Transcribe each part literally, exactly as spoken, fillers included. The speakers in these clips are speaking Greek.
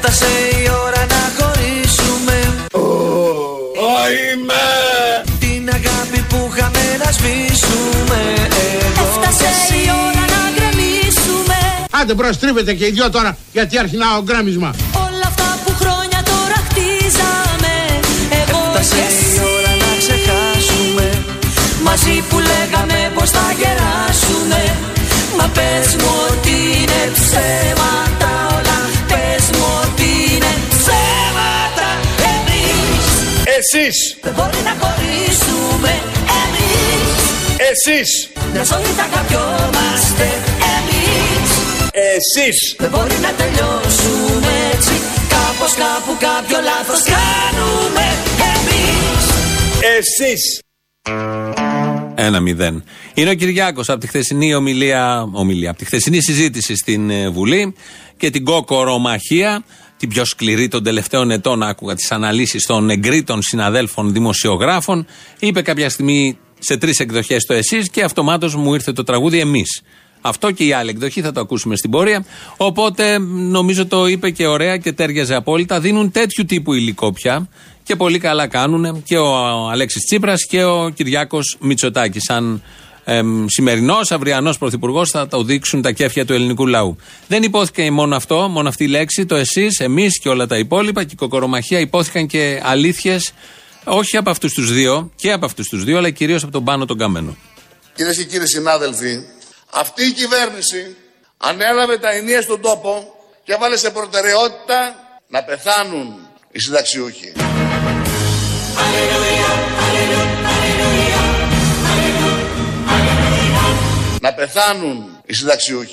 Έφτασε η ώρα να χωρίσουμε. Είμαι την αγάπη που είχαμε να σβήσουμε. Έφτασε η ώρα να γκρεμίσουμε. Άντε προστρίβετε και οι δυο τώρα, γιατί αρχινά ο γκρέμισμα. Όλα αυτά που χρόνια τώρα χτίζαμε. Εγώ Έφτασε και εσύ. η ώρα να ξεχάσουμε. Μαζί που λέγαμε πως θα γεράσουμε. Μα πες μου ότι είναι ψέματα όλα. Πες μου ότι είναι ψέματα. Εμείς εσείς, δεν μπορεί να χωρίσουμε. Εμείς εσείς, μια ζωή θα αγαπιόμαστε. Εμείς εσείς, δεν μπορεί να τελειώσουμε έτσι. Κάπως κάπου κάποιο λάθος κάνουμε. Εμείς εσείς. Ένα μηδέν. Είναι ο Κυριάκος από τη χθεσινή ομιλία, ομιλία, από τη χθεσινή συζήτηση στην ε, Βουλή και την κόκορομαχία, την πιο σκληρή των τελευταίων ετών. Άκουγα τις αναλύσεις των εγκρίτων συναδέλφων δημοσιογράφων. Είπε κάποια στιγμή σε τρεις εκδοχές το εσείς και αυτομάτως μου ήρθε το τραγούδι εμείς. Αυτό και η άλλη εκδοχή θα το ακούσουμε στην πορεία. Οπότε νομίζω το είπε και ωραία και τέριαζε απόλυτα. Δίνουν τέτοιου τύπου υλικό πια και πολύ καλά κάνουν και ο Αλέξης Τσίπρας και ο Κυριάκος Μητσοτάκης. Σαν ε, σημερινός, αυριανός πρωθυπουργός θα το δείξουν τα κέφια του ελληνικού λαού. Δεν υπόθηκε μόνο αυτό, μόνο αυτή η λέξη, το εσείς, εμείς και όλα τα υπόλοιπα και η κοκορομαχία. Υπόθηκαν και αλήθειες, όχι από αυτούς τους δύο, και από αυτούς τους δύο, αλλά κυρίως από τον Πάνο τον Καμένο. Κυρίες και κύριοι συνάδελφοι, αυτή η κυβέρνηση ανέλαβε τα ενία στον τόπο και έβαλε σε προτεραιότητα να πεθάνουν οι συνταξιούχοι. Να πεθάνουν οι συνταξιούχοι.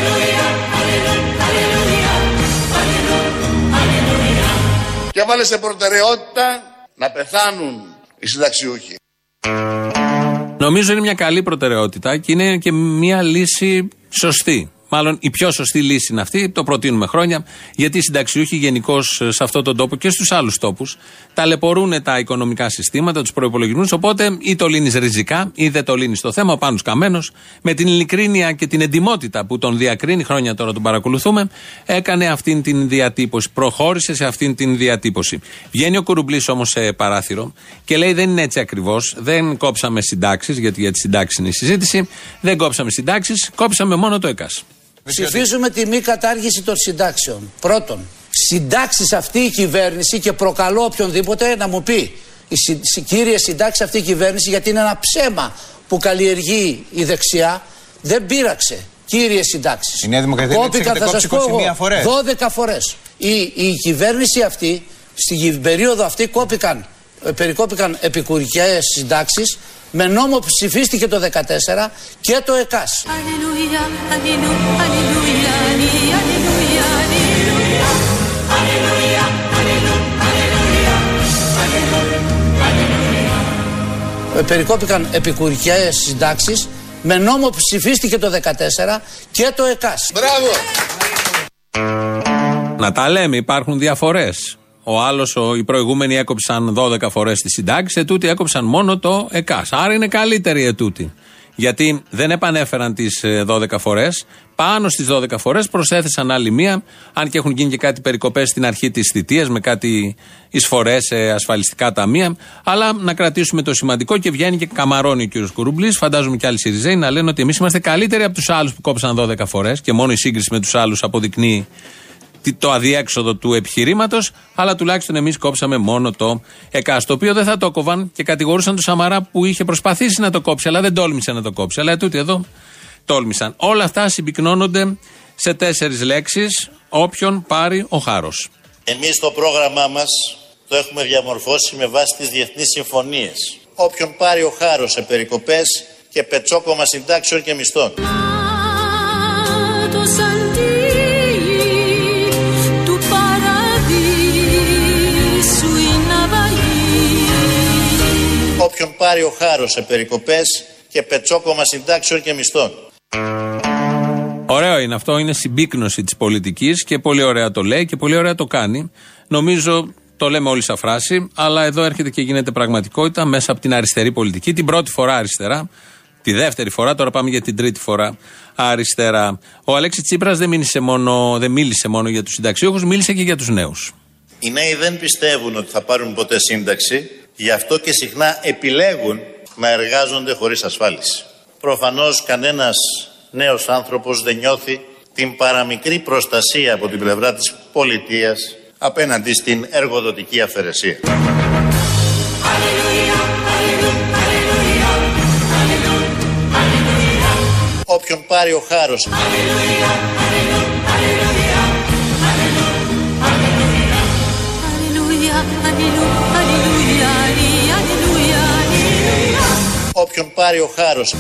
Και έβαλε σε προτεραιότητα να πεθάνουν οι συνταξιούχοι. Νομίζω είναι μια καλή προτεραιότητα και είναι και μια λύση σωστή. Μάλλον η πιο σωστή λύση είναι αυτή, το προτείνουμε χρόνια, γιατί οι συνταξιούχοι γενικώς σε αυτόν τον τόπο και στους άλλους τόπους ταλαιπωρούν τα οικονομικά συστήματα, τους προϋπολογισμούς. Οπότε ή το λύνεις ριζικά ή δεν το λύνεις το θέμα. Ο Πάνος Καμένος, με την ειλικρίνεια και την εντιμότητα που τον διακρίνει, χρόνια τώρα τον παρακολουθούμε, έκανε αυτήν την διατύπωση. Προχώρησε σε αυτήν την διατύπωση. Βγαίνει ο Κουρουμπλής όμως σε παράθυρο και λέει: δεν είναι έτσι ακριβώς. Δεν κόψαμε συντάξεις, γιατί για τις συντάξεις είναι η συζήτηση. Δεν κόψαμε συντάξεις, κόψαμε μόνο το ΕΚΑΣ. Ψηφίζουμε τη μη κατάργηση των συντάξεων. Πρώτον, συντάξεις αυτή η κυβέρνηση και προκαλώ οποιονδήποτε να μου πει η συ, συ, κύριε συντάξει αυτή η κυβέρνηση, γιατί είναι ένα ψέμα που καλλιεργεί η δεξιά, δεν πείραξε. Κύριε συντάξεις. Η Νέα Δημοκρατία κόπηκαν, θα σας πω εγώ, δώδεκα φορές. Η, η κυβέρνηση αυτή, στην περίοδο αυτή κόπηκαν, περικόπηκαν επικουρικές συντάξεις. Με νόμο που ψηφίστηκε το δεκατέσσερα και το ΕΚΑΣ. Αλληλούια, αλληλούια, αλληλούια, αλληλούια, αλληλούια, αλληλούια. Περικόπηκαν επικουρικές συντάξεις με νόμο που ψηφίστηκε το δεκατέσσερα και το ΕΚΑΣ. Μπράβο! Να τα λέμε, υπάρχουν διαφορές. Ο άλλος, ο, οι προηγούμενοι έκοψαν δώδεκα φορές τη συντάξη, ετούτοι έκοψαν μόνο το ΕΚΑΣ. Άρα είναι καλύτεροι ετούτοι. Γιατί δεν επανέφεραν τις δώδεκα φορές, πάνω στις δώδεκα φορές προσέθεσαν άλλη μία, αν και έχουν γίνει και κάτι περικοπές στην αρχή της θητείας με κάτι εισφορές σε ασφαλιστικά ταμεία. Αλλά να κρατήσουμε το σημαντικό και βγαίνει και καμαρώνει ο κύριος Κουρουμπλής. Φαντάζομαι και άλλοι Σιριζέοι να λένε ότι εμείς είμαστε καλύτεροι από τους άλλους που κόψαν δώδεκα φορές και μόνο η σύγκριση με τους άλλους αποδεικνύει το αδιέξοδο του επιχειρήματος, αλλά τουλάχιστον εμείς κόψαμε μόνο το ΕΚΑΣ, το οποίο δεν θα το κόβαν και κατηγορούσαν τον Σαμαρά που είχε προσπαθήσει να το κόψει, αλλά δεν τόλμησε να το κόψει. Αλλά τούτοι εδώ τόλμησαν. Όλα αυτά συμπυκνώνονται σε τέσσερις λέξεις: όποιον πάρει ο χάρος. Εμείς το πρόγραμμά μας το έχουμε διαμορφώσει με βάση τις διεθνείς συμφωνίες. Όποιον πάρει ο χάρος σε περικοπές και πετσόκομα συντάξεων και μισθών. Όποιον πάρει ο χάρος σε περικοπές και πετσόκομα συντάξεων και μισθών. Ωραίο είναι αυτό, είναι συμπίκνωση της πολιτικής και πολύ ωραία το λέει και πολύ ωραία το κάνει. Νομίζω το λέμε όλοι σαν φράση, αλλά εδώ έρχεται και γίνεται πραγματικότητα μέσα από την αριστερή πολιτική. Την πρώτη φορά αριστερά, τη δεύτερη φορά, τώρα πάμε για την τρίτη φορά αριστερά. Ο Αλέξης Τσίπρας δεν μίλησε μόνο, δεν μίλησε μόνο για τους συνταξιούχους, μίλησε και για τους νέους. Οι νέοι δεν πιστεύουν ότι θα πάρουν ποτέ σύνταξη, γι' αυτό και συχνά επιλέγουν να εργάζονται χωρίς ασφάλιση. Προφανώς κανένας νέος άνθρωπος δεν νιώθει την παραμικρή προστασία από την πλευρά της πολιτείας απέναντι στην εργοδοτική αυθαιρεσία. Όποιον πάρει ο χάρος Όποιον πάρει ο χάρος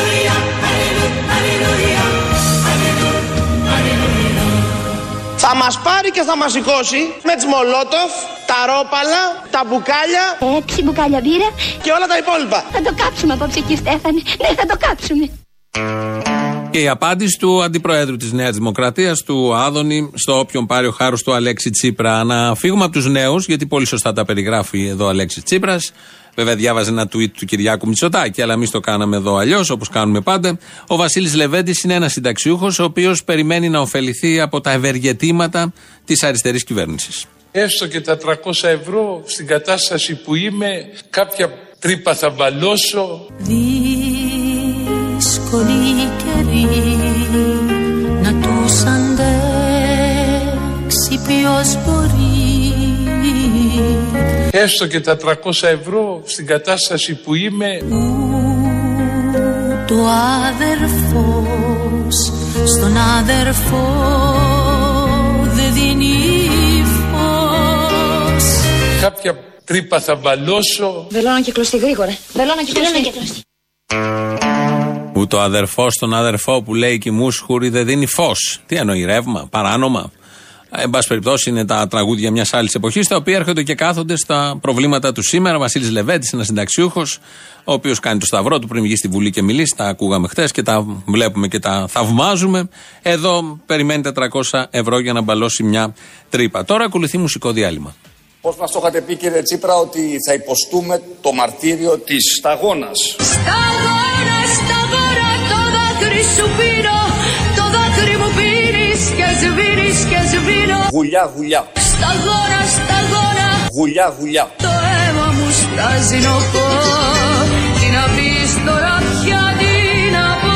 θα μας πάρει και θα μας σηκώσει με τις μολότοφ, τα ρόπαλα, τα μπουκάλια, έξι μπουκάλια μπύρα και όλα τα υπόλοιπα. Θα το κάψουμε απόψε, κύριε Στέφανε. Ναι, θα το κάψουμε. Και η απάντηση του Αντιπροέδρου της Νέας Δημοκρατίας, του Άδωνη, στο όποιον πάρει ο χάρος του Αλέξη Τσίπρα. Να φύγουμε από τους νέους, γιατί πολύ σωστά τα περιγράφει εδώ ο Αλέξης Τσίπρας. Βέβαια, διάβαζε ένα tweet του Κυριάκου Μητσοτάκη, αλλά εμείς το κάναμε εδώ αλλιώς, όπως κάνουμε πάντα. Ο Βασίλης Λεβέντης είναι ένας συνταξιούχος, ο οποίος περιμένει να ωφεληθεί από τα ευεργετήματα της αριστερής κυβέρνησης. Έστω και τα τριακόσια ευρώ στην κατάσταση που είμαι, κάποια τρύπα θα βαλώσω. Δύσκολοι καιροί να τους αντέξει ποιος μπορεί. Έστω και τα τριακόσια ευρώ στην κατάσταση που είμαι. Το αδερφός στον αδερφό δεν δίνει φως. Κάποια τρύπα θα βαλώσω. Βελώνα και κλωστή γρήγορα. Βελώνα και κλωστή. Που το αδερφό στον αδερφό που λέει κοιμούσχουρη δεν δίνει φως. Τι εννοεί, ρεύμα, παράνομα. Εν πάση περιπτώσει, είναι τα τραγούδια μιας άλλης εποχής, τα οποία έρχονται και κάθονται στα προβλήματα του σήμερα. Βασίλης Λεβέντης, ένας συνταξιούχος, ο οποίος κάνει το σταυρό του πριν βγει στη Βουλή και μιλήσει. Τα ακούγαμε χτες και τα βλέπουμε και τα θαυμάζουμε. Εδώ περιμένει τετρακόσια ευρώ για να μπαλώσει μια τρύπα. Τώρα ακολουθεί μουσικό διάλειμμα. Πώς μας το είχατε πει, κύριε Τσίπρα, ότι θα υποστούμε το μαρτύριο της σταγόνας. Σταγόνα, σταγόνα, το δάκρυ σου πίνω, το δάκρυ μου πίνεις και σβήνεις και σβήνω. Γουλιά, γουλιά. Σταγόνα, σταγόνα, γουλιά, γουλιά. το αίμα μου στάζει νοχό, τι να πεις τώρα πια, τι να πω.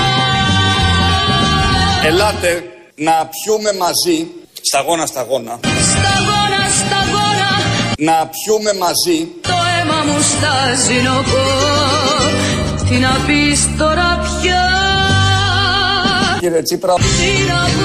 Ελάτε να πιούμε μαζί, σταγόνα, σταγόνα. Σταγόνα, σταγόνα, να πιούμε μαζί. το αίμα μου στάζει νοχό, τι να πεις τώρα πια, κύριε Τσίπρα, τι να πω.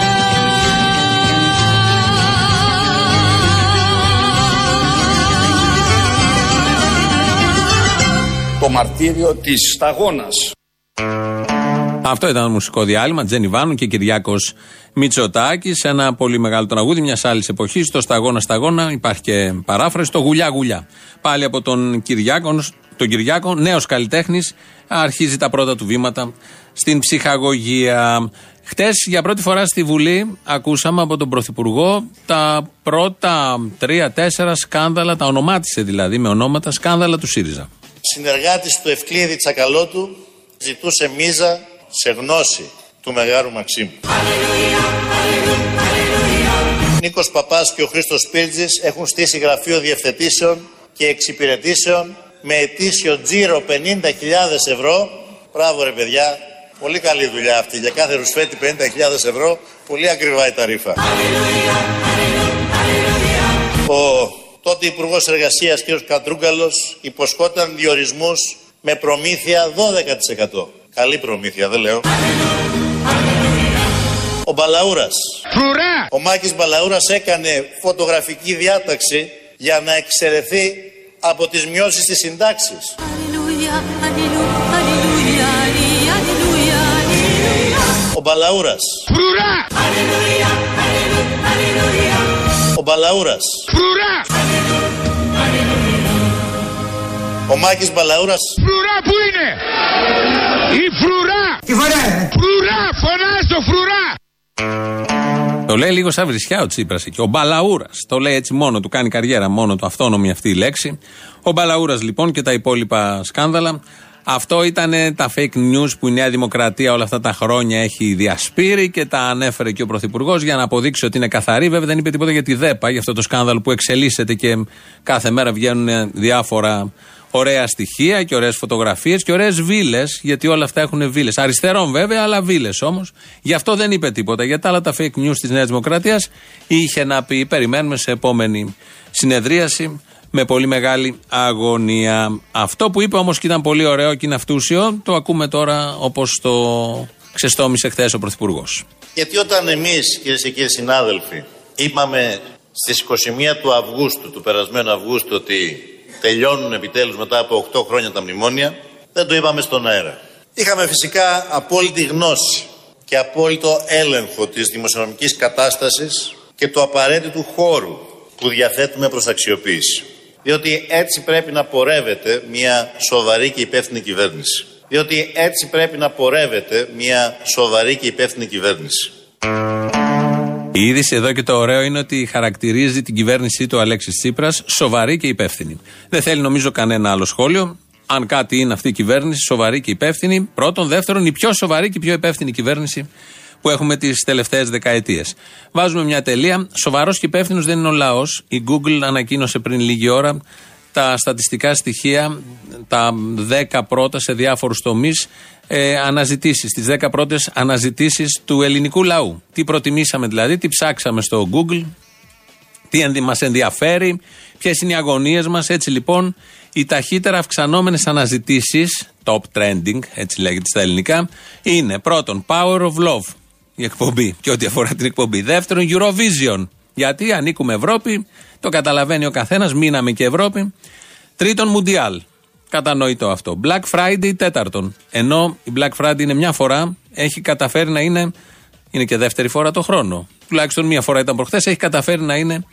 Το μαρτύριο της σταγόνας. Αυτό ήταν το μουσικό διάλειμμα. Τζένι Βάνου και Κυριάκος Μητσοτάκης. Ένα πολύ μεγάλο τραγούδι μιας άλλης εποχής. Το Σταγόνα Σταγόνα. Υπάρχει και παράφραση. Το Γουλιά Γουλιά. Πάλι από τον Κυριάκο, τον Κυριάκο, νέος καλλιτέχνης. Αρχίζει τα πρώτα του βήματα στην ψυχαγωγία. Χτες για πρώτη φορά στη Βουλή ακούσαμε από τον Πρωθυπουργό τα πρώτα τρία-τέσσερα σκάνδαλα, τα ονομάτισε δηλαδή με ονόματα, σκάνδαλα του ΣΥΡΙΖΑ. Συνεργάτης του Ευκλήδη Τσακαλώτου ζητούσε μίζα σε γνώση του Μεγάρου Μαξίμου. Νίκος Παπάς και ο Χρήστος Πίρτζης έχουν στήσει γραφείο διευθετήσεων και εξυπηρετήσεων με ετήσιο τζίρο πενήντα χιλιάδες ευρώ. Μπράβο ρε παιδιά, πολύ καλή δουλειά αυτή. Για κάθε ρουσφέτη πενήντα χιλιάδες ευρώ, πολύ ακριβά η ταρίφα. Ο τότε Υπουργός Εργασίας κ. Κατρούγκαλος υποσχόταν διορισμούς με προμήθεια δώδεκα τοις εκατό. Καλή προμήθεια, δεν λέω. Ο Μπαλαούρας. Φρουρά! Ο Μάκης Μπαλαούρας έκανε φωτογραφική διάταξη για να εξαιρεθεί από τις μειώσεις στις συντάξεις. Ο Μπαλαούρας. Φρουρά! Ο Μπαλαούρας. Φρουρά! Ο Μάκης Μπαλαούρας. Φρουρά που είναι! Η φρουρά! Τι φορά! Φρουρά! Φωνάζω φρουρά! Το λέει λίγο σαν βρισιά ο Τσίπρας εκεί. Ο Μπαλαούρας. Το λέει έτσι μόνο του, κάνει καριέρα μόνο του, αυτόνομη αυτή η λέξη. Ο Μπαλαούρας λοιπόν και τα υπόλοιπα σκάνδαλα. Αυτό ήταν τα fake news που η Νέα Δημοκρατία όλα αυτά τα χρόνια έχει διασπείρει και τα ανέφερε και ο Πρωθυπουργός για να αποδείξει ότι είναι καθαρή. Βέβαια δεν είπε τίποτα για τη ΔΕΠΑ, για αυτό το σκάνδαλο που εξελίσσεται και κάθε μέρα βγαίνουν διάφορα ωραία στοιχεία και ωραίες φωτογραφίες και ωραίες βίλες, γιατί όλα αυτά έχουν βίλες. Αριστερών βέβαια, αλλά βίλες όμως. Γι' αυτό δεν είπε τίποτα. Για τα άλλα τα fake news της Νέας Δημοκρατίας είχε να πει. Περιμένουμε σε επόμενη συνεδρίαση με πολύ μεγάλη αγωνία. Αυτό που είπε όμως και ήταν πολύ ωραίο και είναι αυτούσιο, το ακούμε τώρα όπως το ξεστόμησε χθες ο Πρωθυπουργός. Γιατί όταν εμείς, κυρίες και κύριοι συνάδελφοι, είπαμε στις είκοσι μία του Αυγούστου, του περασμένου Αυγούστου, ότι τελειώνουν επιτέλους μετά από οκτώ χρόνια τα μνημόνια, δεν το είπαμε στον αέρα. Είχαμε φυσικά απόλυτη γνώση και απόλυτο έλεγχο της δημοσιονομικής κατάστασης και του απαραίτητου χώρου που διαθέτουμε προς αξιοποίηση. Διότι έτσι πρέπει να πορεύεται μια σοβαρή και υπεύθυνη κυβέρνηση. Διότι έτσι πρέπει να πορεύεται μια σοβαρή και υπεύθυνη κυβέρνηση. Η είδηση εδώ και το ωραίο είναι ότι χαρακτηρίζει την κυβέρνησή του Αλέξης Τσίπρας σοβαρή και υπεύθυνη. Δεν θέλει νομίζω κανένα άλλο σχόλιο. Αν κάτι είναι αυτή η κυβέρνηση, σοβαρή και υπεύθυνη. Πρώτον, δεύτερον, η πιο σοβαρή και πιο υπεύθυνη κυβέρνηση που έχουμε τις τελευταίες δεκαετίες. Βάζουμε μια τελεία. Σοβαρός και υπεύθυνος δεν είναι ο λαός. Η Google ανακοίνωσε πριν λίγη ώρα τα στατιστικά στοιχεία, τα δέκα πρώτα σε διάφορους τομείς ε, αναζητήσεις, τις δέκα πρώτες αναζητήσεις του ελληνικού λαού. Τι προτιμήσαμε δηλαδή, τι ψάξαμε στο Google, τι μας ενδιαφέρει, ποιες είναι οι αγωνίες μας. Έτσι λοιπόν, οι ταχύτερα αυξανόμενες αναζητήσεις, top trending, έτσι λέγεται στα ελληνικά, είναι πρώτον Power of Love, η εκπομπή και ό,τι αφορά την εκπομπή. Δεύτερον Eurovision, γιατί ανήκουμε Ευρώπη, το καταλαβαίνει ο καθένας, μείναμε και Ευρώπη. Τρίτον Mundial, κατανοητό αυτό. Black Friday τέταρτον, ενώ η Black Friday είναι μια φορά, έχει καταφέρει να είναι, είναι και δεύτερη φορά το χρόνο. Τουλάχιστον μια φορά ήταν προχθές, έχει καταφέρει να είναι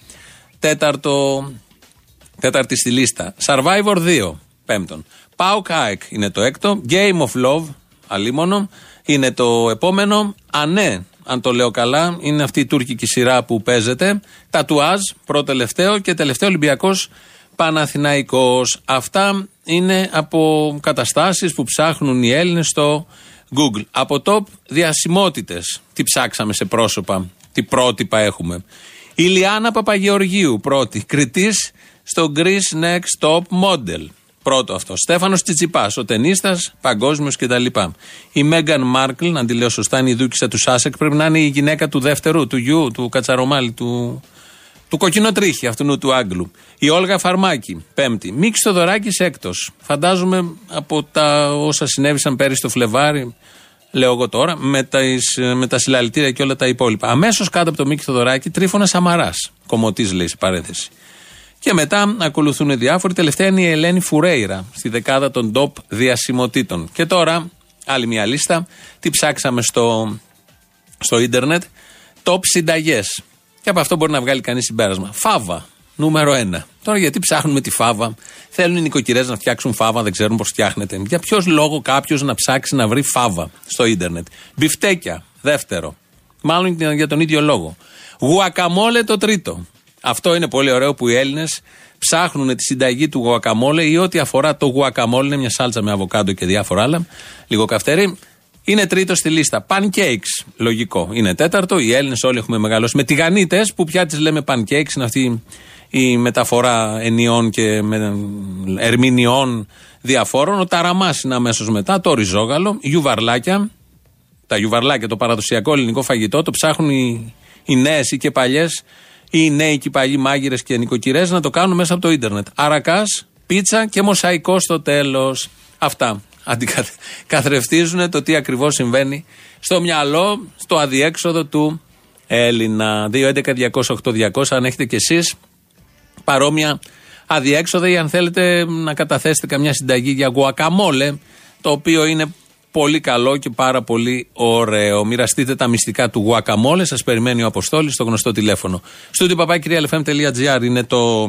τέταρτο, τέταρτη στη λίστα. Survivor δύο, πέμπτον. Pauk είναι το έκτο. Game of Love, αλίμονο, είναι το επόμενο. Ανέ, αν το λέω καλά, είναι αυτή η τουρκική σειρά που παίζεται. Τατουάζ, πρώτο τελευταίο και τελευταίο Ολυμπιακός Παναθηναϊκός. Αυτά είναι από καταστάσεις που ψάχνουν οι Έλληνες στο Google. Από top διασημότητες. Τι ψάξαμε σε πρόσωπα, τι πρότυπα έχουμε. Η Λιάννα Παπαγεωργίου, πρώτη κριτής στο Greece Next Top Model. Πρώτο αυτό. Στέφανος Τσιτσιπάς, ο τενίστας, παγκόσμιος κτλ. Η Μέγαν Μάρκλ, αν τη λέω σωστά, είναι η δούκισσα του Σάσεκ, πρέπει να είναι η γυναίκα του δεύτερου, του γιου, του Κατσαρομάλη, του, του κοκκινοτρίχη, αυτού του Άγγλου. Η Όλγα Φαρμάκη, πέμπτη. Μίκης Θοδωράκης, έκτος. Φαντάζομαι από τα όσα συνέβησαν πέρυσι το Φλεβάρι, λέω εγώ τώρα, με, ταις, με τα συλλαλητήρια και όλα τα υπόλοιπα. Αμέσως κάτω από το Μίκη Θοδωράκη, Τρίφωνας Σαμαράς. Κομμωτής λέει σε παρένθεση. Και μετά ακολουθούν διάφοροι. Τελευταία είναι η Ελένη Φουρέιρα στη δεκάδα των top διασημοτήτων. Και τώρα, άλλη μια λίστα. Τι ψάξαμε στο, στο ίντερνετ. Top συνταγές. Και από αυτό μπορεί να βγάλει κανείς συμπέρασμα. Φάβα, νούμερο ένα. Τώρα γιατί ψάχνουμε τη φάβα. Θέλουν οι νοικοκυρές να φτιάξουν φάβα, δεν ξέρουν πώς φτιάχνεται. Για ποιος λόγο κάποιος να ψάξει να βρει φάβα στο ίντερνετ. Μπιφτέκια, δεύτερο. Μάλλον για τον ίδιο λόγο. Γουακαμόλε το τρίτο. Αυτό είναι πολύ ωραίο που οι Έλληνες ψάχνουν τη συνταγή του γουακαμόλε ή ό,τι αφορά το γουακαμόλε, είναι μια σάλτσα με αβοκάντο και διάφορα άλλα, λίγο καυτερή. Είναι τρίτο στη λίστα. Pancakes, λογικό. Είναι τέταρτο. Οι Έλληνες όλοι έχουμε μεγαλώσει με τηγανίτες, που πια τις λέμε pancakes, είναι αυτή η μεταφορά ενιών και με ερμηνεών διαφόρων. Ο ταραμάς είναι αμέσως μετά, το ριζόγαλο, γιουβαρλάκια. Τα γιουβαρλάκια, το παραδοσιακό ελληνικό φαγητό, το ψάχνουν οι, οι νέες ή και παλιές. Οι νέοι και οι παλιοί μάγειρες και νοικοκυρές να το κάνουν μέσα από το ίντερνετ. Αρακάς, πίτσα και μοσαϊκό στο τέλος. Αυτά αντικαθρεφτίζουν το τι ακριβώς συμβαίνει στο μυαλό, στο αδιέξοδο του Έλληνα. δύο έντεκα διακόσια οκτώ διακόσια, αν έχετε κι εσείς παρόμοια αδιέξοδα ή αν θέλετε να καταθέσετε καμιά συνταγή για γουακαμόλε, το οποίο είναι πολύ καλό και πάρα πολύ ωραίο. Μοιραστείτε τα μυστικά του γουακαμόλε. Σας περιμένει ο Αποστόλης στο γνωστό τηλέφωνο. Studio παπάκι ελ εφ εμ τελεία τζι άρ είναι το,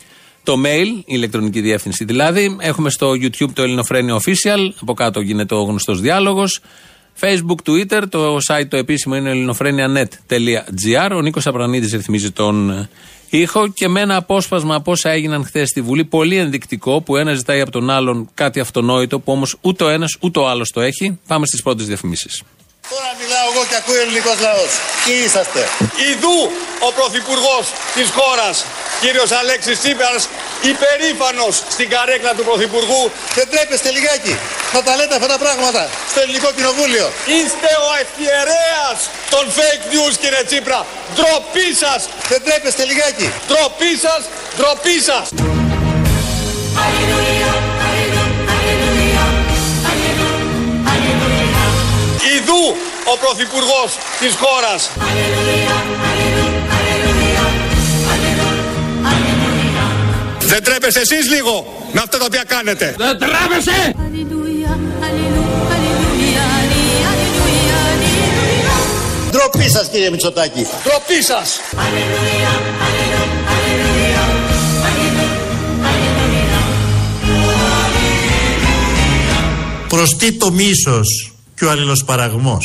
το mail, η ηλεκτρονική διεύθυνση δηλαδή. Έχουμε στο YouTube το Ελληνοφρένιο Official. Από κάτω γίνεται ο γνωστός διάλογος. Facebook, Twitter, το site το επίσημο είναι ελληνοφρένια τελεία νετ τελεία τζι άρ. Ο Νίκος Απρανίδης ρυθμίζει τον ήχο και με ένα απόσπασμα από όσα έγιναν χθες στη Βουλή, πολύ ενδεικτικό, που ένας ζητάει από τον άλλον κάτι αυτονόητο που όμως ούτε ο ένας ούτε ο άλλος το έχει. Πάμε στις πρώτες διαφημίσεις. Τώρα μιλάω εγώ και ακούει ο ελληνικός λαός. Ποιοι είσαστε? Ιδού ο Πρωθυπουργός της χώρας, κύριος Αλέξης Τσίπρας, υπερήφανος στην καρέκλα του Πρωθυπουργού. Δεν τρέπεστε λιγάκι να τα λέτε αυτά τα πράγματα στο ελληνικό κοινοβούλιο? Είστε ο ευχιερέας των fake news, κύριε Τσίπρα. Ντροπή σας. Δεν τρέπεστε λιγάκι? Ντροπή σας, ντροπή σας. Ιδού ο Πρωθυπουργός της χώρας. Δεν τρέπεστε εσείς λίγο με αυτά τα οποία κάνετε? Δεν τρέπεσαι! Ντροπή σας, κύριε Μητσοτάκη. Ντροπή σας. Προς τι το μίσος και ο αλληλοσπαραγμός?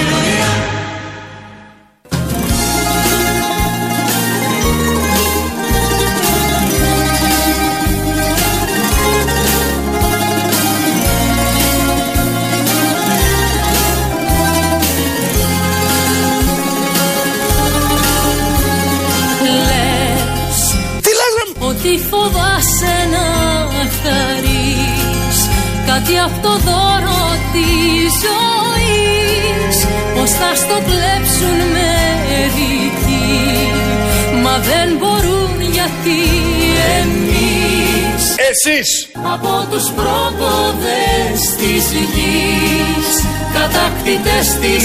Ότι φοβάσαι να χαρείς κάτι από το δώρο της ζωής, πως θα στο κλέψουν μερικοί, μα δεν μπορούν γιατί εμείς, εσείς, από τους πρόποδες της γης, κατακτητές της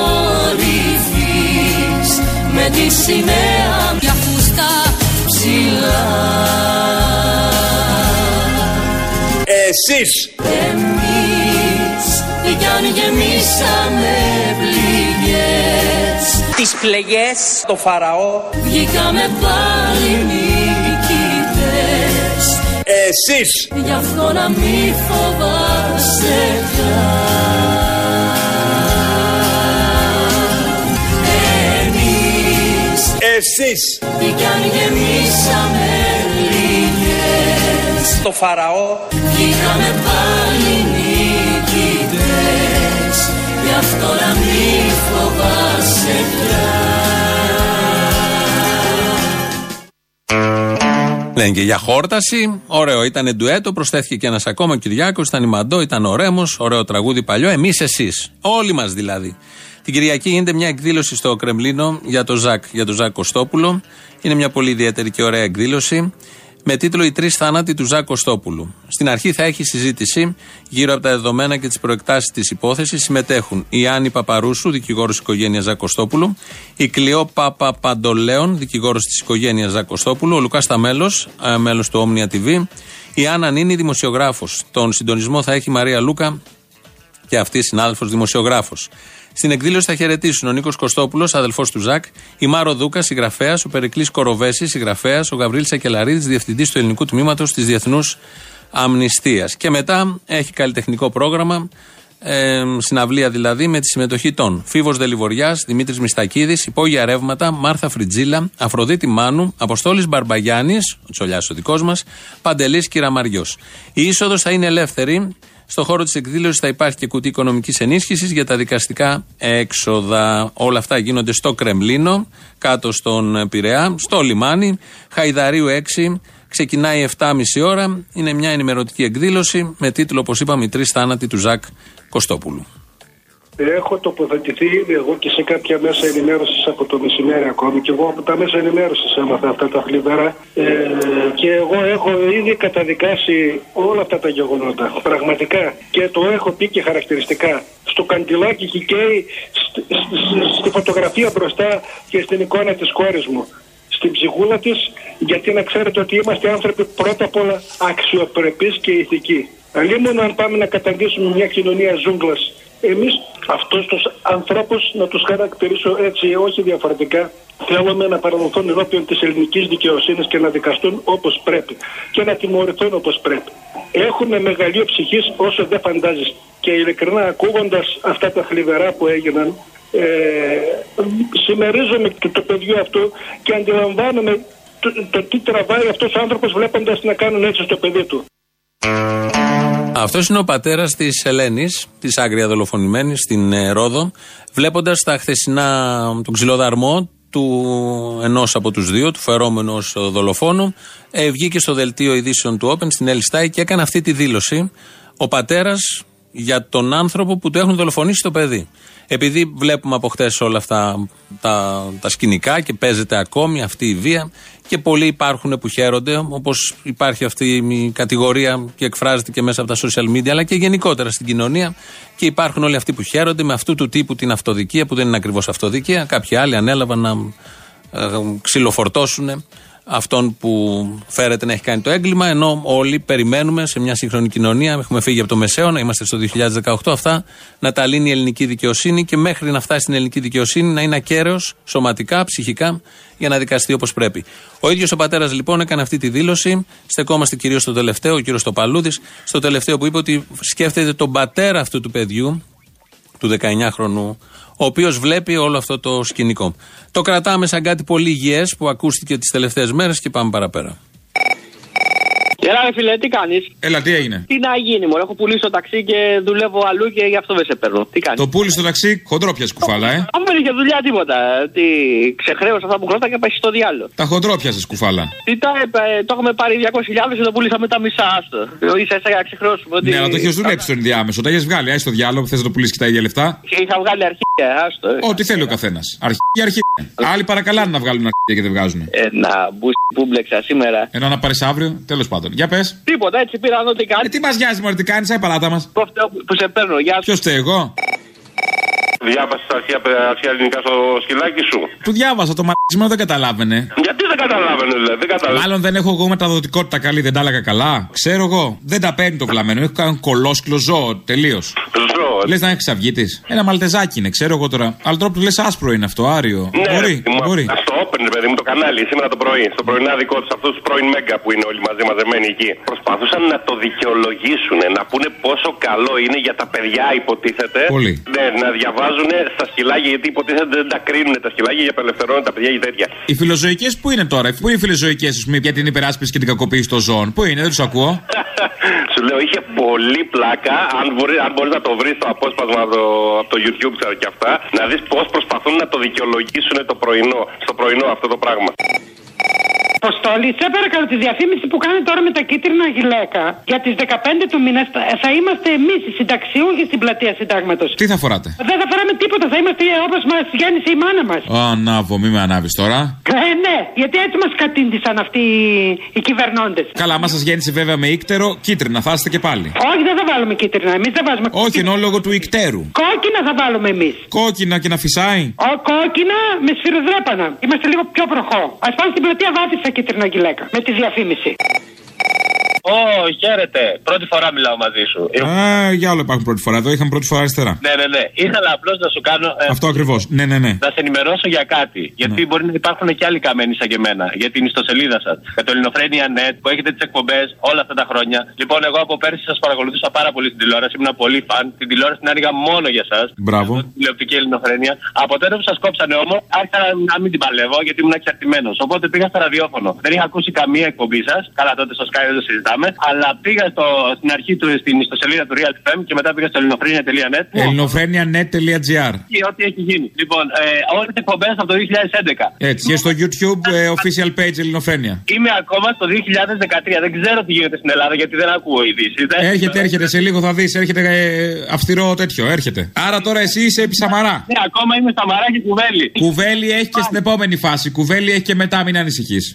κορυφής, με τη σημαία πια φούστα ψηλά. Εσείς. Εμείς κι αν γεμίσαμε πληγές, τις πληγές το Φαραώ, βγήκαμε πάλι νικητές. Εσείς. Γι' αυτό να μη φοβάσαι πια. Εσείς. Τι κι αν γεμίσαμε πληγές, το Φαραώ, βγήκαμε πάλι νικητές. Γι' αυτό να μη φοβάσαι πια. Λένε και για χόρταση. Ωραίο, ήταν ντουέτο. Προσθέθηκε και ένας ακόμα, Κυριάκος. Ήταν η Μαντό, ήταν ο Ρέμος. Ωραίο τραγούδι παλιό. Εμείς, εσείς. Όλοι μας δηλαδή. Την Κυριακή γίνεται μια εκδήλωση στο Κρεμλίνο για τον Ζακ, για τον Ζακ Κωστόπουλο. Είναι μια πολύ ιδιαίτερη και ωραία εκδήλωση με τίτλο «Οι τρεις θάνατοι του Ζακ Κωστόπουλου». Στην αρχή θα έχει συζήτηση γύρω από τα δεδομένα και τις προεκτάσεις της υπόθεσης. Συμμετέχουν η Άννη Παπαρούσου, δικηγόρος της οικογένειας Ζακ Κωστόπουλου, η Κλειό Παπαπαντολέων, δικηγόρος της οικογένειας Ζακ Κωστόπουλου, ο Λουκάς Ταμέλος, μέλος του Omnia τι βι, η Άννα Νίνη, δημοσιογράφος. Τον συντονισμό θα έχει η Μαρία Λούκα και αυτή συνάδελφος δημοσιογράφος. Στην εκδήλωση θα χαιρετήσουν ο Νίκος Κωστόπουλος, αδελφός του Ζακ, η Μάρο Δούκα, συγγραφέας, ο Περικλής Κοροβέσης, συγγραφέας, ο Γαβρίλης Ακελαρίδης, διευθυντής του ελληνικού τμήματος της Διεθνούς Αμνηστίας. Και μετά έχει καλλιτεχνικό πρόγραμμα, ε, συναυλία δηλαδή, με τη συμμετοχή των Φίβος Δελιβοριάς, Δημήτρης Μιστακίδης, Υπόγεια Ρεύματα, Μάρθα Φριτζίλα, Αφροδίτη Μάνου, Αποστόλης Μπαρμπαγιάννης, ο Τσολιάς ο δικός μας, Παντελής Κυραμαριός. Η είσοδος θα είναι ελεύθερη. Στο χώρο της εκδήλωσης θα υπάρχει και κουτί οικονομικής ενίσχυσης για τα δικαστικά έξοδα. Όλα αυτά γίνονται στο Κρεμλίνο, κάτω στον Πειραιά, στο λιμάνι, Χαϊδαρίου έξι. Ξεκινάει επτά και μισή ώρα. Είναι μια ενημερωτική εκδήλωση με τίτλο, όπως είπαμε, «Οι τρεις θάνατοι του Ζακ Κωστόπουλου». Έχω τοποθετηθεί ήδη εγώ και σε κάποια μέσα ενημέρωσης από το μεσημέρι ακόμη, και εγώ από τα μέσα ενημέρωσης έμαθα αυτά τα θλιβερά, ε, και εγώ έχω ήδη καταδικάσει όλα αυτά τα γεγονότα πραγματικά, και το έχω πει και χαρακτηριστικά. Στο καντιλάκι χικαίει στη, στη, στη φωτογραφία μπροστά και στην εικόνα της κόρης μου, στην ψυχούλα της, γιατί να ξέρετε ότι είμαστε άνθρωποι πρώτα απ' όλα αξιοπρεπείς και ηθικοί. Αλλήμον αν πάμε να καταντήσουμε μια κοινωνία ζούγκλας Εμείς αυτούς τους ανθρώπους να τους χαρακτηρίσω έτσι, όχι διαφορετικά. Θέλουμε να παραδοθούν ενώπιον της ελληνικής δικαιοσύνης και να δικαστούν όπως πρέπει και να τιμωρηθούν όπως πρέπει. Έχουν μεγαλείο ψυχής όσο δεν φαντάζεις. Και ειλικρινά, ακούγοντας αυτά τα θλιβερά που έγιναν, ε, συμμερίζομαι το, το παιδιό αυτό και αντιλαμβάνομαι το, το τι τραβάει αυτός ο άνθρωπος βλέποντας να κάνουν έτσι στο παιδί του. Αυτός είναι ο πατέρας της Ελένης, της άγρια δολοφονημένης στην ε, Ρόδο, βλέποντας τα χθεσινά τον ξυλοδαρμό του ενός από τους δύο, του φερόμενου ως δολοφόνου, ε, βγήκε στο δελτίο ειδήσεων του Open στην Ελιστάη και έκανε αυτή τη δήλωση. Ο πατέρας για τον άνθρωπο που του έχουν δολοφονήσει το παιδί. Επειδή βλέπουμε από χτες όλα αυτά τα, τα σκηνικά και παίζεται ακόμη αυτή η βία και πολλοί υπάρχουν που χαίρονται, όπως υπάρχει αυτή η κατηγορία και εκφράζεται και μέσα από τα social media αλλά και γενικότερα στην κοινωνία, και υπάρχουν όλοι αυτοί που χαίρονται με αυτού του τύπου την αυτοδικία που δεν είναι ακριβώς αυτοδικία. Κάποιοι άλλοι ανέλαβαν να ε, ξυλοφορτώσουν αυτόν που φέρεται να έχει κάνει το έγκλημα, ενώ όλοι περιμένουμε σε μια σύγχρονη κοινωνία, έχουμε φύγει από το μεσαίωνα, είμαστε στο δύο χιλιάδες δεκαοκτώ, αυτά να τα λύνει η ελληνική δικαιοσύνη και μέχρι να φτάσει στην ελληνική δικαιοσύνη να είναι ακέραιος σωματικά, ψυχικά, για να δικαστεί όπως πρέπει. Ο ίδιος ο πατέρας λοιπόν έκανε αυτή τη δήλωση. Στεκόμαστε κυρίως στο τελευταίο, ο κύριος Τοπαλούδης, στο τελευταίο που είπε ότι σκέφτεται τον πατέρα αυτού του παιδιού, του δεκαεννιάχρονου, ο οποίος βλέπει όλο αυτό το σκηνικό. Το κρατάμε σαν κάτι πολύ υγιές που ακούστηκε τις τελευταίες μέρες και πάμε παραπέρα. Έλα ρε φίλε, τι κάνεις? Έλα, τι έγινε? Τι να γίνει, μωρέ, έχω πουλήσει το ταξί και δουλεύω αλλού και γι' αυτό δεν σε παίρνω. Τι κάνεις? Το πούλησε το ταξί, χοντρόπιας κουφάλα, ε. Αν δεν είχε δουλειά τίποτα. Τι ξεχρέωσα αυτά που χρωστά και πάει στο διάλογο. Τα χοντρόπιασες κουφάλα. Τι τα, ε, το έχουμε πάρει διακόσιες χιλιάδες και το πουλήσαμε τα μισά. Άστο. Ίσα ίσα για να ξεχρεώσουμε. Ναι, αλλά το έχεις δουλέψει στον ενδιάμεσο. Τα έχεις βγάλει, άι στο διάλογο, θες να το πουλήσεις και τα ίδια λεφτά. Είχα βγάλει αρχεία, άστο. Ε. Ό,τι θέλει ο καθένας. Αρχεία, αρχεία. Άλλοι παρακαλάνε να βγάλουν αρχεία και δεν βγάζουν. Ένα μπούστι που μπλέξα σήμερα. Ενώ να πάρεις αύριο, τέλος πάντων. Για πες. Τίποτα, έτσι πήρα να δω τι κάνει. Ε, τι μας νοιάζει, μωρέ, τι κάνεις, άι παράτα μας. Που σε παίρνω, γεια σου. Ποιος φταίει, εγώ? Διάβασες τα αρχαία, αρχαία ελληνικά στο σκυλάκι σου? Του διάβασα, το μαλακισμένο δεν καταλάβαινε. Γιατί δεν καταλάβαινε, δηλαδή, δεν καταλάβαινε. Μάλλον δεν έχω εγώ μεταδοτικότητα καλή, δεν τα έλεγα καλά. Ξέρω εγώ. Δεν τα παίρνει το βλαμμένο. Έχω κάνει κολόσκλο ζώο, τελείως. Ζώο. Λες να έχεις αυγίτης. Ένα μαλτεζάκι είναι, ξέρω εγώ τώρα. Αλλά τρόπο του λες άσπρο είναι αυτό, άριο. Ναι, μπορεί, ρε, μπορεί. Στο Open, παιδί μου, το κανάλι, σήμερα το πρωί, στο πρωινά δικό του, αυτού του πρώην Μέγκα που είναι όλοι μαζί μαζεμένοι εκεί, προσπαθούσαν να το δικαιολογήσουν, να πούνε πόσο καλό είναι για τα παιδιά, υποτίθεται. Πολύ. Ναι, να διαβάζουν στα σκυλάκια, γιατί υποτίθεται δεν τα κρίνουν τα σκυλάκια για απελευθερώνουν τα παιδιά ή τέτοια. Οι φιλοζωικές που είναι τώρα, πού είναι οι φιλοζωικές, α πούμε, για την υπεράσπιση και την κακοποίηση των ζώων? Πού είναι, δεν τους ακούω. Σου λέω, είχε πολύ πλάκα. Αν μπορεί αν μπορείς να το βρεις το απόσπασμα από το, από το YouTube και αυτά, να δεις πώς προσπαθούν να το δικαιολογήσουν το πρωινό, στο πρωινό αυτό το πράγμα. Αποστόλη, σε παρακαλώ, τη διαφήμιση που κάνει τώρα με τα κίτρινα γυλαίκα για τις δεκαπέντε του μήνα θα είμαστε εμείς οι συνταξιούχοι στην πλατεία Συντάγματος. Τι θα φοράτε? Δεν θα φοράμε τίποτα, θα είμαστε όπως μας γέννησε η μάνα μας. Ω, ανάβω, μη με ανάβεις τώρα. Ε, ναι, γιατί έτσι μας κατήντησαν αυτοί οι κυβερνώντες. Καλά, μα σας γέννησε βέβαια με ύκτερο, κίτρινα θα είστε και πάλι. Όχι, δεν θα βάλουμε κίτρινα, εμείς δεν βάζουμε. Όχι, ενώ λόγω του υκτέρου. Κόκκινα θα βάλουμε εμείς. Κόκκινα και να φυσάει. Ο, κόκκινα με σφυροδρέπανα. Είμαστε λίγο πιο προχώ. Ας πάμε στην πλατεία Βάτισσα κίτρινα γυλαίκα. Με τη διαφήμιση. Ω, oh, χαίρετε. Πρώτη φορά μιλάω μαζί σου. Α, για όλο υπάρχουν πρώτη φορά. Εδώ είχαμε πρώτη φορά αριστερά. Ναι, ναι, ναι. Ήθελα απλώς να σου κάνω. Ε, Αυτό ακριβώς. Ναι, ναι, ναι. Να σε ενημερώσω για κάτι. Γιατί ναι. μπορεί να υπάρχουν και άλλοι καμένοι σαν και εμένα. Για την ιστοσελίδα σας. Για το Ελληνοφρένια τελεία net που έχετε τις εκπομπές όλα αυτά τα χρόνια. Λοιπόν, εγώ από πέρσι σας παρακολουθούσα πάρα πολύ στην τηλεόραση. Ήμουν πολύ φαν. Την τηλεόραση την άνοιγα μόνο για σας. Μπράβο. Την τηλεοπτική Ελληνοφρένια. Από τότε που σας κόψανε όμως, άρχισα να μην την παλεύω γιατί ήμουν εξαρτημένος. Οπότε πήγα στο ραδιόφωνο. Δεν είχα ακούσει καμία εκπομπή σας. Καλά, τότε στο Sky δεν το συζητάμε. Αλλά πήγα στο, στην αρχή του στην ιστοσελίδα του Real εφ εμ και μετά πήγα στο ελληνοφρένια τελεία net. ελληνοφρένια τελεία net τελεία gr. Και ό,τι έχει γίνει. Λοιπόν, ε, όλες τις εκπομπές από το δύο χιλιάδες έντεκα. Έτσι, και στο YouTube ε, official page Ελληνοφρένια. Είμαι ακόμα στο δύο χιλιάδες δεκατρία. Δεν ξέρω τι γίνεται στην Ελλάδα γιατί δεν ακούω ειδήσεις. Έρχεται, έρχεται, σε λίγο θα δεις. Έρχεται ε, αυστηρό τέτοιο, έρχεται. Άρα τώρα εσύ είσαι επί Σαμαρά. Ναι, ακόμα είμαι Σαμαρά και Κουβέλη. Κουβέλη έχει και στην επόμενη φάση. Κουβέλη έχει και μετά, μην ανησυχείς.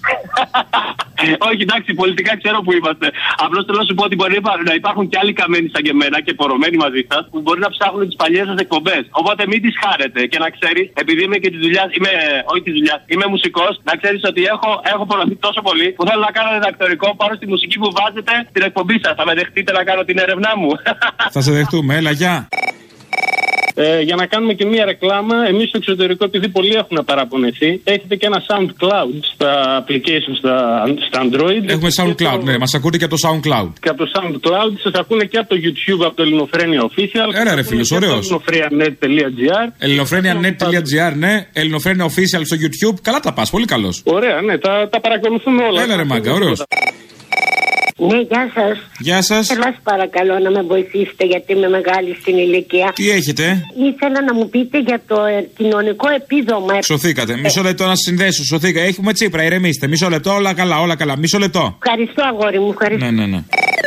Όχι, εντάξει, πολιτικά ξέρω που είμαστε. Απλώς θέλω να σου πω ότι μπορεί να υπάρχουν και άλλοι καμένοι σαν και εμένα και πορωμένοι μαζί σας που μπορεί να ψάχνουν τις παλιές σας εκπομπές. Οπότε μην τις χάρετε και να ξέρεις, επειδή είμαι και τη δουλειά, είμαι, όχι τη δουλειά, είμαι μουσικός, να ξέρεις ότι έχω, έχω πορωθεί τόσο πολύ που θέλω να κάνω διδακτορικό πάνω στη μουσική που βάζετε στην εκπομπή σας. Θα με δεχτείτε να κάνω την έρευνά μου? Θα σε δεχτούμε, έλα, γεια. Ε, για να κάνουμε και μία ρεκλάμα, εμείς στο εξωτερικό, επειδή πολλοί έχουν παραπονεθεί, έχετε και ένα SoundCloud στα applications στα, στα Android. Έχουμε SoundCloud, το... ναι, μας ακούτε και από το SoundCloud. Και από το SoundCloud, σας ακούνε και από το YouTube, από το Ελληνοφρένια Official. Έλα ρε φίλος, ωραίος. ελληνοφρένια.net.gr ελληνοφρένια.net.gr, ναι. Ελληνοφρένια Official στο YouTube. Καλά τα πας, πολύ καλός. Ωραία, ναι, τα, τα παρακολουθούμε όλα. Έλα ρε μάγκα, ωραίος. Ναι, γεια σας. Γεια σας. Θέλω σας παρακαλώ να με βοηθήσετε γιατί είμαι μεγάλη στην ηλικία. Τι έχετε? Ήθελα να μου πείτε για το ε, κοινωνικό επίδομα. Σωθήκατε. Μισό λεπτό να συνδέσω. Σωθήκα. Έχουμε Τσίπρα, ηρεμήστε. Μισό λεπτό, όλα καλά, όλα καλά. Μισό λεπτό. Ευχαριστώ, αγόρι μου, ευχαριστώ. Ναι, ναι, ναι.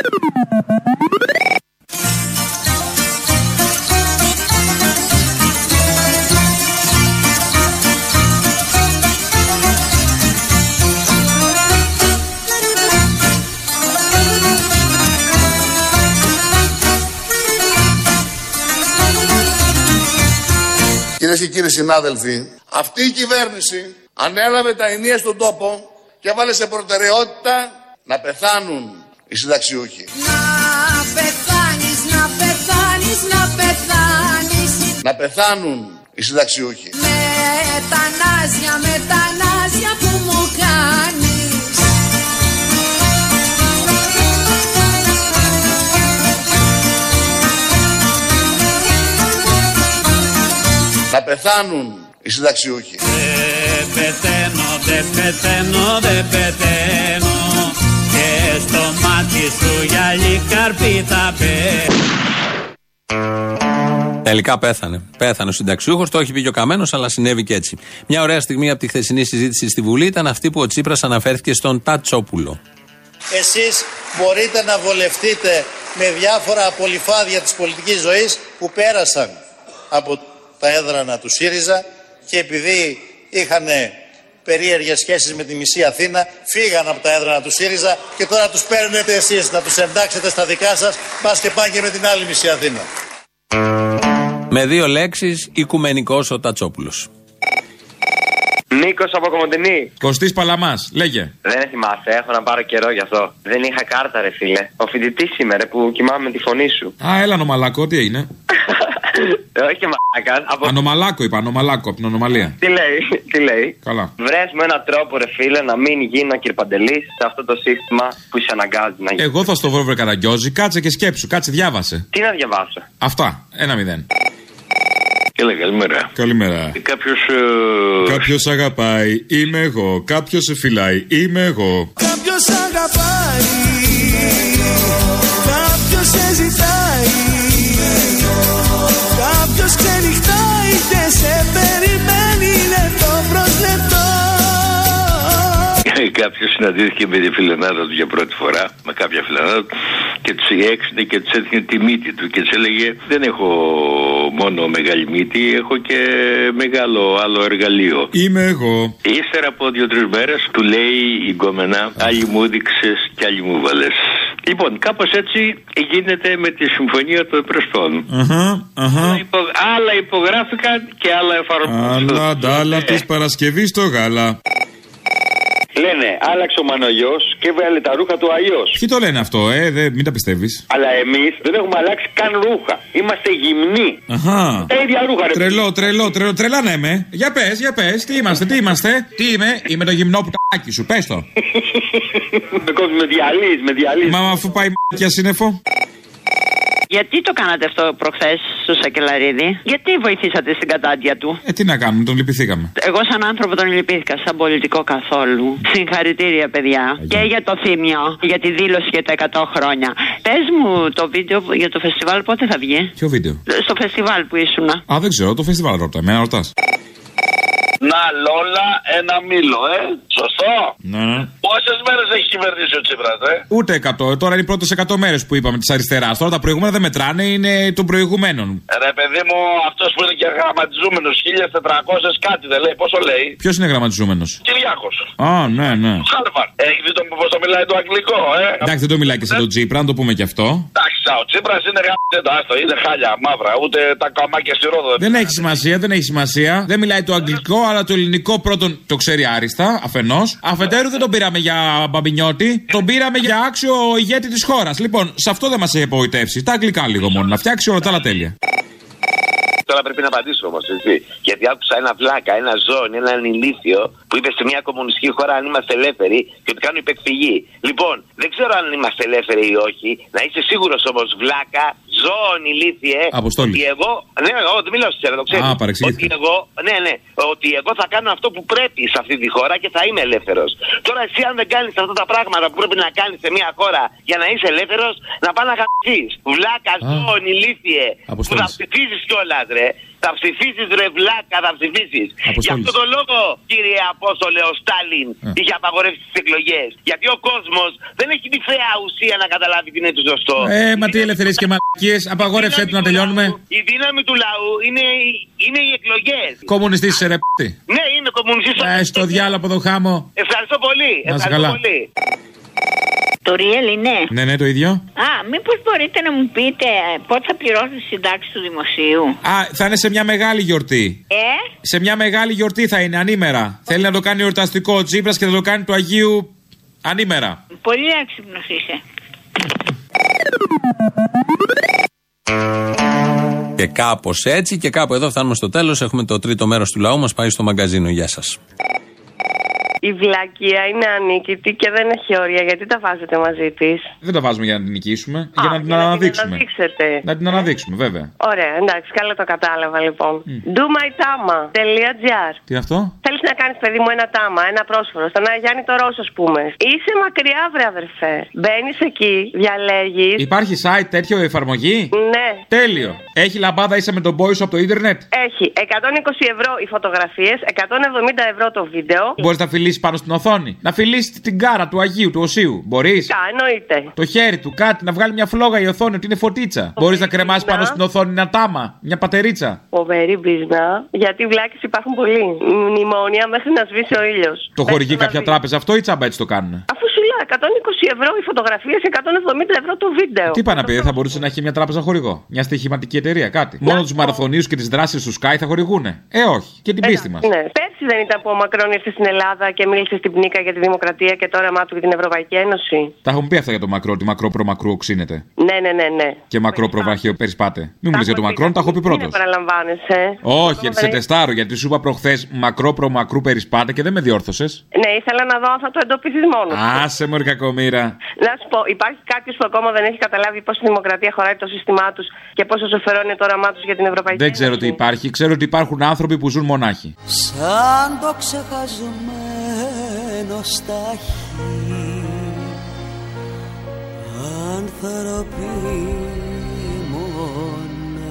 Κυρίες και κύριοι συνάδελφοι, αυτή η κυβέρνηση ανέλαβε τα ενία στον τόπο και έβαλε σε προτεραιότητα να πεθάνουν οι συνταξιούχοι. Να πεθάνεις, να πεθάνεις, να πεθάνεις. Να πεθάνουν οι συνταξιούχοι. Μετανάζια, μετανάζια που μου κάνεις. Να πεθάνουν οι συνταξιούχοι. Δεν πεθαίνω, δεν πεθαίνω, δεν πεθαίνω. Και στο μάτι σου γυαλί καρπί θα πέ. Τελικά πέθανε. Πέθανε ο συνταξιούχος, το έχει πει και ο Καμένος, αλλά συνέβη και έτσι. Μια ωραία στιγμή από τη χθεσινή συζήτηση στη Βουλή ήταν αυτή που ο Τσίπρας αναφέρθηκε στον Τατσόπουλο. Εσείς μπορείτε να βολευτείτε με διάφορα απολυφάδια της πολιτικής ζωής που πέρασαν από τα έδρανα του ΣΥΡΙΖΑ και επειδή είχαν περίεργες σχέσεις με τη μισή Αθήνα, φύγαν από τα έδρανα του ΣΥΡΙΖΑ και τώρα τους παίρνετε εσείς να τους εντάξετε στα δικά σας, πας και πάνε και με την άλλη μισή Αθήνα. Με δύο λέξεις, οικουμενικός ο Τατσόπουλος. Νίκος από Κομοτηνή. Κωστής Παλαμάς, λέγε. Δεν θυμάσαι, έχω να πάρω καιρό γι' αυτό. Δεν είχα κάρτα, ρε φίλε. Ο φοιτητής είμαι, ρε, που κοιμάμαι με τη φωνή σου. Α, έλα νομαλάκο, τι έγινε? Όχι μαλάκας. Από... Ανομαλάκο είπα, ανομαλάκο από την ανομαλία. Τι λέει, τι λέει. Καλά. Βρες με έναν τρόπο, ρε φίλε, να μην γίνω κυρπαντελής σε αυτό το σύστημα που σε αναγκάζει να γίνει. Εγώ θα στο βρω, βρε Καραγκιόζη, κάτσε και σκέψου, κάτσε διάβασε. Τι να διαβάσω? Αυτά, ένα μηδέν. Έλα, καλημέρα. Καλημέρα. Κάποιος... Ε... Κάποιος αγαπάει, είμαι εγώ. Κάποιος σε φυλάει, είμαι εγώ. Κάποιος αγαπάει, κάποιος σε ζητάει, κάποιος ξενυχτάει και σε περιμένει λεπτό προς λεπτό. Κάποιος συναντήθηκε με τη φιλενάδα του για πρώτη φορά, με κάποια φιλενάδα του, και τους έξινε και τους έδινε τη μύτη του και τους έλεγε: δεν έχω μόνο μεγάλη μύτη, έχω και μεγάλο άλλο εργαλείο. Είμαι εγώ. Ύστερα από δύο-τρεις μέρες του λέει η γκόμενα: άλλοι μου έδειξες και άλλοι μου βάλες. Λοιπόν, κάπως έτσι γίνεται με τη συμφωνία των Πρεσπών. Αχα, αχα. Άλλα, υπο, άλλα υπογράφηκαν και άλλα εφαρμόζονται. Άλλα ντάλα της Παρασκευής στο γάλα. Λένε, άλλαξε ο Μανογιός και έβαλε τα ρούχα του αλλιώς. Ποιοι το λένε αυτό, ε, δε, μην τα πιστεύεις. Αλλά εμείς δεν έχουμε αλλάξει καν ρούχα. Είμαστε γυμνοί. Αχα. Τα ίδια ρούχα, ρε. Τρελό, τρελό, τρελό, τρελάνε με. Για πες, για πες, τι είμαστε, τι είμαστε, τι είμαι, είμαι το γυμνό πουτάκι σου, πες το. Με κόσμο με διαλύεις, με διαλύεις. Μα αφού πάει μ***κια σύννεφο. Γιατί το κάνατε αυτό προχθές στο Σακελαρίδη? Γιατί βοηθήσατε στην κατάντια του? Ε, τι να κάνουμε, τον λυπηθήκαμε. Εγώ σαν άνθρωπο τον λυπήθηκα, σαν πολιτικό καθόλου. Συγχαρητήρια, παιδιά. Αγιά. Και για το Θήμιο, για τη δήλωση για τα εκατό χρόνια. Πες μου το βίντεο για το φεστιβάλ πότε θα βγει? Ποιο βίντεο? Στο φεστιβάλ που ήσουν. Α, δεν ξέρω, το φεστιβάλ ρωτά, εμένα ρωτάς. Να λόλα ένα μήλο, ε. Σωστό. Ναι. Πόσες μέρες έχει κυβερνήσει ο Τσίπρας, ε? Ούτε εκατό. Τώρα είναι οι πρώτες εκατό μέρες που είπαμε της αριστεράς. Τώρα τα προηγούμενα δεν μετράνε, είναι των προηγουμένων. Ρε παιδί μου, αυτός που είναι και γραμματιζούμενος, χίλια τετρακόσια κάτι δεν λέει, πόσο λέει? Ποιος είναι γραμματιζούμενος? Κυριάκος. Α, ναι, ναι. Χάρβαρντ. Έχει δει το πώς το μιλάει το αγγλικό, ε? Εντάξει, δεν το μιλάει και σαν τον Τσίπρα, να το πούμε και αυτό. Εντάξει, ο Τσίπρας είναι γαμμένο, άστο, είναι χάλια μαύρα, ούτε τα καμάκια στη Ρόδο. Δεν έχει σημασία, δεν έχει σημασία. Δεν μιλάει το αγγλικό, αλλά το ελληνικό πρώτον το ξέρει άριστα, αφενός. Αφετέρου δεν τον πήραμε για μπαμπινιώτη, τον πήραμε για άξιο ηγέτη της χώρας. Λοιπόν, σε αυτό δεν μας έχει απογοητεύσει. Τα αγγλικά λίγο μόνο, να φτιάξει όλα τα άλλα τέλεια. Τώρα πρέπει να απαντήσω όμως, έτσι. Γιατί άκουσα ένα βλάκα, ένα ζώνη, έναν ηλίθιο που είπε σε μια κομμουνιστική χώρα αν είμαστε ελεύθεροι και ότι κάνουν υπεκφυγή. Λοιπόν, δεν ξέρω αν είμαστε ελεύθεροι ή όχι. Να είσαι σίγουρος όμως, βλάκα, ζώνη, ηλίθιε. Αποστόλη. Ότι εγώ. Ναι, εγώ δεν μιλάω στη το ξέρεις. Α, παρεξηγήθηκα. Ότι εγώ, ναι, ναι. Ότι εγώ θα κάνω αυτό που πρέπει σε αυτή τη χώρα και θα είμαι ελεύθερος. Τώρα εσύ, αν δεν κάνεις αυτά τα πράγματα που πρέπει να κάνεις σε μια χώρα για να είσαι ελεύθερος, να πάνε να γαμπηθείς. Βλάκα, ζώνη, ηλίθιε. Που θα ψηφίσεις κιόλας, ρε. Θα ψηφίσεις, ρε βλάκα, θα ψηφίσεις. Γι' αυτό το λόγο, κύριε Απόστολε, ο Στάλιν yeah. είχε απαγορεύσει τις εκλογές. Γιατί ο κόσμος δεν έχει τη φαία ουσία να καταλάβει τι είναι το σωστό. Ε, μα τι ελευθερίες και μαλακίες, απαγόρευσέ του να τελειώνουμε. Η δύναμη του λαού είναι, είναι οι εκλογές. Κομμουνιστής είσαι, ρε π***. Ναι, είμαι κομμουνιστής. Ε, στο διάλογο από το χάμο. Ευχαριστώ πολύ. Να είσαι καλά. Πολύ. Το Real είναι. Ναι, ναι, το ίδιο. Α, μήπως μπορείτε να μου πείτε πότε θα πληρώσετε τις συντάξεις του δημοσίου. Α, θα είναι σε μια μεγάλη γιορτή. Ε? Σε μια μεγάλη γιορτή θα είναι, ανήμερα. Θέλει να το κάνει εορταστικό ο Τσίπρας και θα το κάνει του Αγίου ανήμερα. Πολύ έξυπνος είσαι. Και κάπως έτσι και κάπου εδώ φτάνουμε στο τέλος. Έχουμε το τρίτο μέρος του λαού μας πάει στο μαγκαζίνο. Γεια σας. Η βλακεία είναι ανίκητη και δεν έχει όρια. Γιατί τα βάζετε μαζί της? Δεν τα βάζουμε για να την νικήσουμε, Α, για να την για αναδείξουμε. Να, την να την αναδείξουμε, βέβαια. Ωραία, εντάξει, καλά το κατάλαβα λοιπόν. Mm. domaitama.gr. Τι είναι αυτό? Θέλεις να κάνεις, παιδί μου, ένα τάμα, ένα πρόσφορο, στον Αγιάννη το Ρώσο, ας πούμε. Είσαι μακριά, βρε αδερφέ. Μπαίνεις εκεί, διαλέγεις. Υπάρχει site τέτοιο, εφαρμογή? Ναι. Τέλειο. Έχει λαμπάδα, είσαι με τον boy σου από το ίντερνετ? Έχει εκατόν είκοσι ευρώ οι φωτογραφίες, εκατόν εβδομήντα ευρώ το βίντεο. Μπορείς να φιλήσεις πάνω στην οθόνη. Να φιλήσεις την κάρα του Αγίου, του Οσίου. Μπορείς? Κα, εννοείται. Το χέρι του, κάτι, να βγάλει μια φλόγα η οθόνη ότι είναι φωτίτσα. Μπορείς να κρεμάσεις πάνω στην οθόνη ένα τάμα, μια πατερίτσα. Φοβερή μπίζνα, γιατί βλάκες υπάρχουν πολλοί. Μνημόνια μέχρι να σβήσει ο ήλιος. Το χορηγεί κάποια δει. τράπεζα αυτό ή τσάμπα έτσι το κάνουνε? Αφού σου λέω εκατόν είκοσι ευρώ οι φωτογραφίες, εκατόν εβδομήντα ευρώ το βίντεο. Τι πάει να πει, θα μπορούσε να έχει μια τράπεζα χορηγό. Μια στοιχηματική εταιρεία, κάτι. Μόνο τους μαραθωνίους και τις δράσεις του Sky θα χορηγούνε. Ε, όχι. Και την πίστη μας. Ναι. Πέρσι δεν ήταν που ο Μακρόν ήρθε στην Ελλάδα και μίλησε στην Πνίκα για τη δημοκρατία και το όραμά του για την Ευρωπαϊκή Ένωση? Τα έχουμε πει αυτά για τον Μακρό, ότι μακρό προ μακρού οξύνεται. Ναι, ναι, ναι, ναι. Και μακρό προ βραχείο περισπάτε. Μην μου λες για τον Μακρόν, τα έχω πει πρώτος. Δεν παραλαμβάνεσαι. Όχι, γιατί σε τεστάρω, γιατί σου είπα προχθές μακρό προ μακρού περισπάτε και δεν με διόρθωσες. Ναι, ήθελα να δω αν θα το εντοπίσεις μόνο. Άσε μωρή κακομοίρα. Να σου πω, υπάρχει κάποιος που ακόμα δεν έχει καταλάβει πώς η δημοκρατία χωράει το σύστημά τους και πόσο σοφερό είναι το όραμά τους για την Ευρωπαϊκή Δεν Ένωση? ξέρω τι υπάρχει, ξέρω ότι υπάρχουν άνθρωποι που ζουν μονάχοι. Σαν το ξεχασμένο στάχι, άνθρωποι μοναχοί.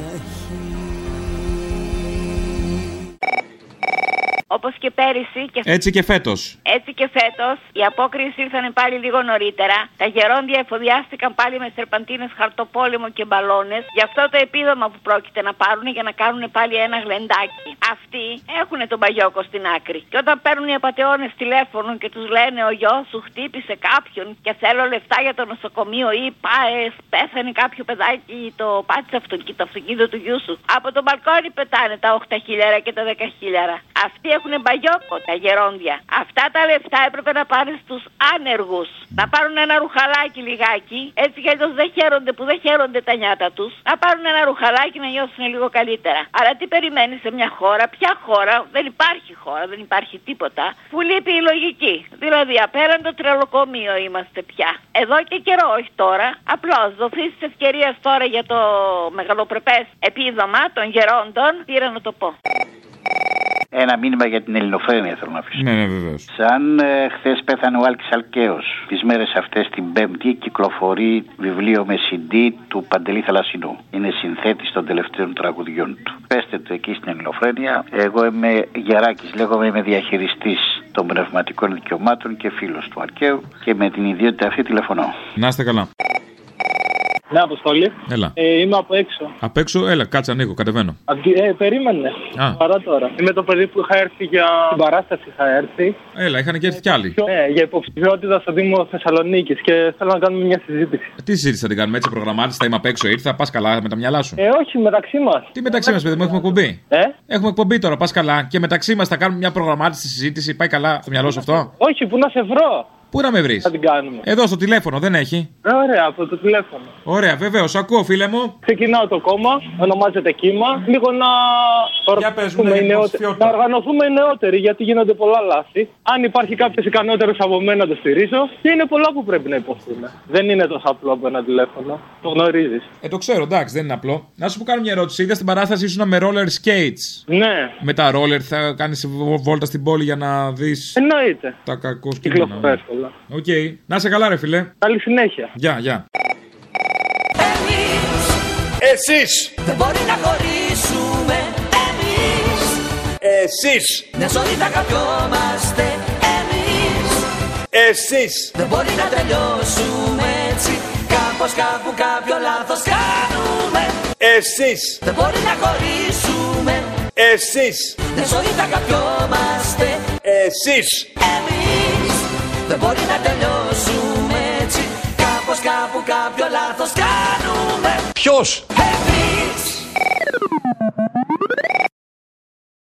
Όπως και πέρυσι και... Έτσι και φέτος. Έτσι και φέτος, οι απόκριες ήρθαν πάλι λίγο νωρίτερα. Τα γερόντια εφοδιάστηκαν πάλι με σερπαντίνες, χαρτοπόλεμο και μπαλώνες. Γι' αυτό το επίδομα που πρόκειται να πάρουν για να κάνουν πάλι ένα γλεντάκι. Αυτοί έχουν τον παγιόκο στην άκρη. Και όταν παίρνουν οι απατεώνες τηλέφωνο και τους λένε ο γιος σου χτύπησε κάποιον και θέλω λεφτά για το νοσοκομείο ή πάε, πέθανε κάποιο παιδάκι, το πάτησε αυτοκίνητο, το αυτοκίνητο του γιού σου. Από τον μπαλκόνι πετάνε τα οκτώ χιλιάρικα και τα δέκα χιλιάρικα. Αυτοί έχουν μπαγιόκο, τα γερόντια. Αυτά τα λεφτά έπρεπε να πάνε στους άνεργους. Να πάρουν ένα ρουχαλάκι λιγάκι, έτσι κι αλλιώς δεν χαίρονται που δεν χαίρονται τα νιάτα τους. Να πάρουν ένα ρουχαλάκι να νιώσουν λίγο καλύτερα. Αλλά τι περιμένεις σε μια χώρα, ποια χώρα, δεν υπάρχει χώρα, δεν υπάρχει τίποτα, που λείπει η λογική. Δηλαδή απέραν το τρελοκομείο είμαστε πια. Εδώ και καιρό, όχι τώρα. Απλώς δοθείς της ευκαιρίας τώρα για το μεγαλοπρεπές επίδομα των γερόντων, πήρα να το πω. Ένα μήνυμα για την ελληνοφρένεια θέλω να αφήσω. Ναι, ναι, βεβαίως. Σαν ε, χθες πέθανε ο Άλκης Αλκαίος, τις μέρες αυτές την Πέμπτη κυκλοφορεί βιβλίο με σι ντι του Παντελή Θαλασσινού. Είναι συνθέτης των τελευταίων τραγουδιών του. Πέστε το εκεί στην ελληνοφρένεια. Εγώ είμαι Γεράκης, λέγομαι, είμαι διαχειριστής των πνευματικών δικαιωμάτων και φίλος του Αλκαίου και με την ιδιότητα αυτή τηλεφωνώ. Να είστε καλά. Ναι, Αποστόλη. Έλα. Ε, είμαι από έξω. Απ' έξω, έλα, κάτσε, ανοίγω, κατεβαίνω. Ε, περίμενε. Α. Παρά τώρα. Είμαι το παιδί που είχα έρθει για την παράσταση. Είχα έρθει. Έλα, είχαν και έρθει κι άλλοι. Ναι, για υποψηφιότητα στο Δήμο Θεσσαλονίκης και θέλω να κάνουμε μια συζήτηση. Τι συζήτηση θα την κάνουμε έτσι, προγραμμάτιση, θα είμαι απ' έξω, ήρθα, πα καλά με τα μυαλά σου. Ε, όχι, μεταξύ μας. Τι μεταξύ μας, παιδί μου, έχουμε εκπομπή. Ε? Έχουμε εκπομπή τώρα, πα καλά. Και μεταξύ μας θα κάνουμε μια προγραμμάτιση συζήτηση, πάει καλά το μυαλό σου αυτό. Όχι, πού να σε βρω. Πού να με βρει? Θα την κάνουμε. Εδώ στο τηλέφωνο, δεν έχει. Ε, ωραία, από το τηλέφωνο. Ωραία, βεβαίω, ακούω, φίλε μου. Ξεκινάω το κόμμα, ονομάζεται Κύμα. Λίγο να οργανωθούμε, οι νεότεροι. να οργανωθούμε οι νεότεροι, γιατί γίνονται πολλά λάθη. Αν υπάρχει κάποιο ικανότερο από μένα, το στηρίζω. Και είναι πολλά που πρέπει να υποθούμε. Δεν είναι τόσο απλό από ένα τηλέφωνο. Το γνωρίζει. Ε, το ξέρω, εντάξει, δεν είναι απλό. Να σου πω κάνω μια ερώτηση. Είδα στην παράσταση ήσουν με roller skates. Ναι. Με τα roller θα κάνει βόλτα στην πόλη για να δει. Εννοείται. Τα κακό σκηνικά. Οκ. Okay. Να σε καλά, ρε φιλέ. Καλή συνέχεια. Γεια, γεια. Εσείς δεν μπορεί να χωρίσουμε. Εμείς Εσείς μια ζωή θα αγαπιόμαστε. Εμείς Εσείς δεν μπορεί να τελειώσουμε έτσι. Κάπως κάπου κάποιο λάθος κάνουμε. Εσείς δεν μπορεί να χωρίσουμε. Εσείς μια ζωή θα αγαπιόμαστε. Εσείς Εμείς δεν μπορεί να τελειώσουμε έτσι. Κάπως κάπου κάποιο λάθος κάνουμε. Ποιος? Εμείς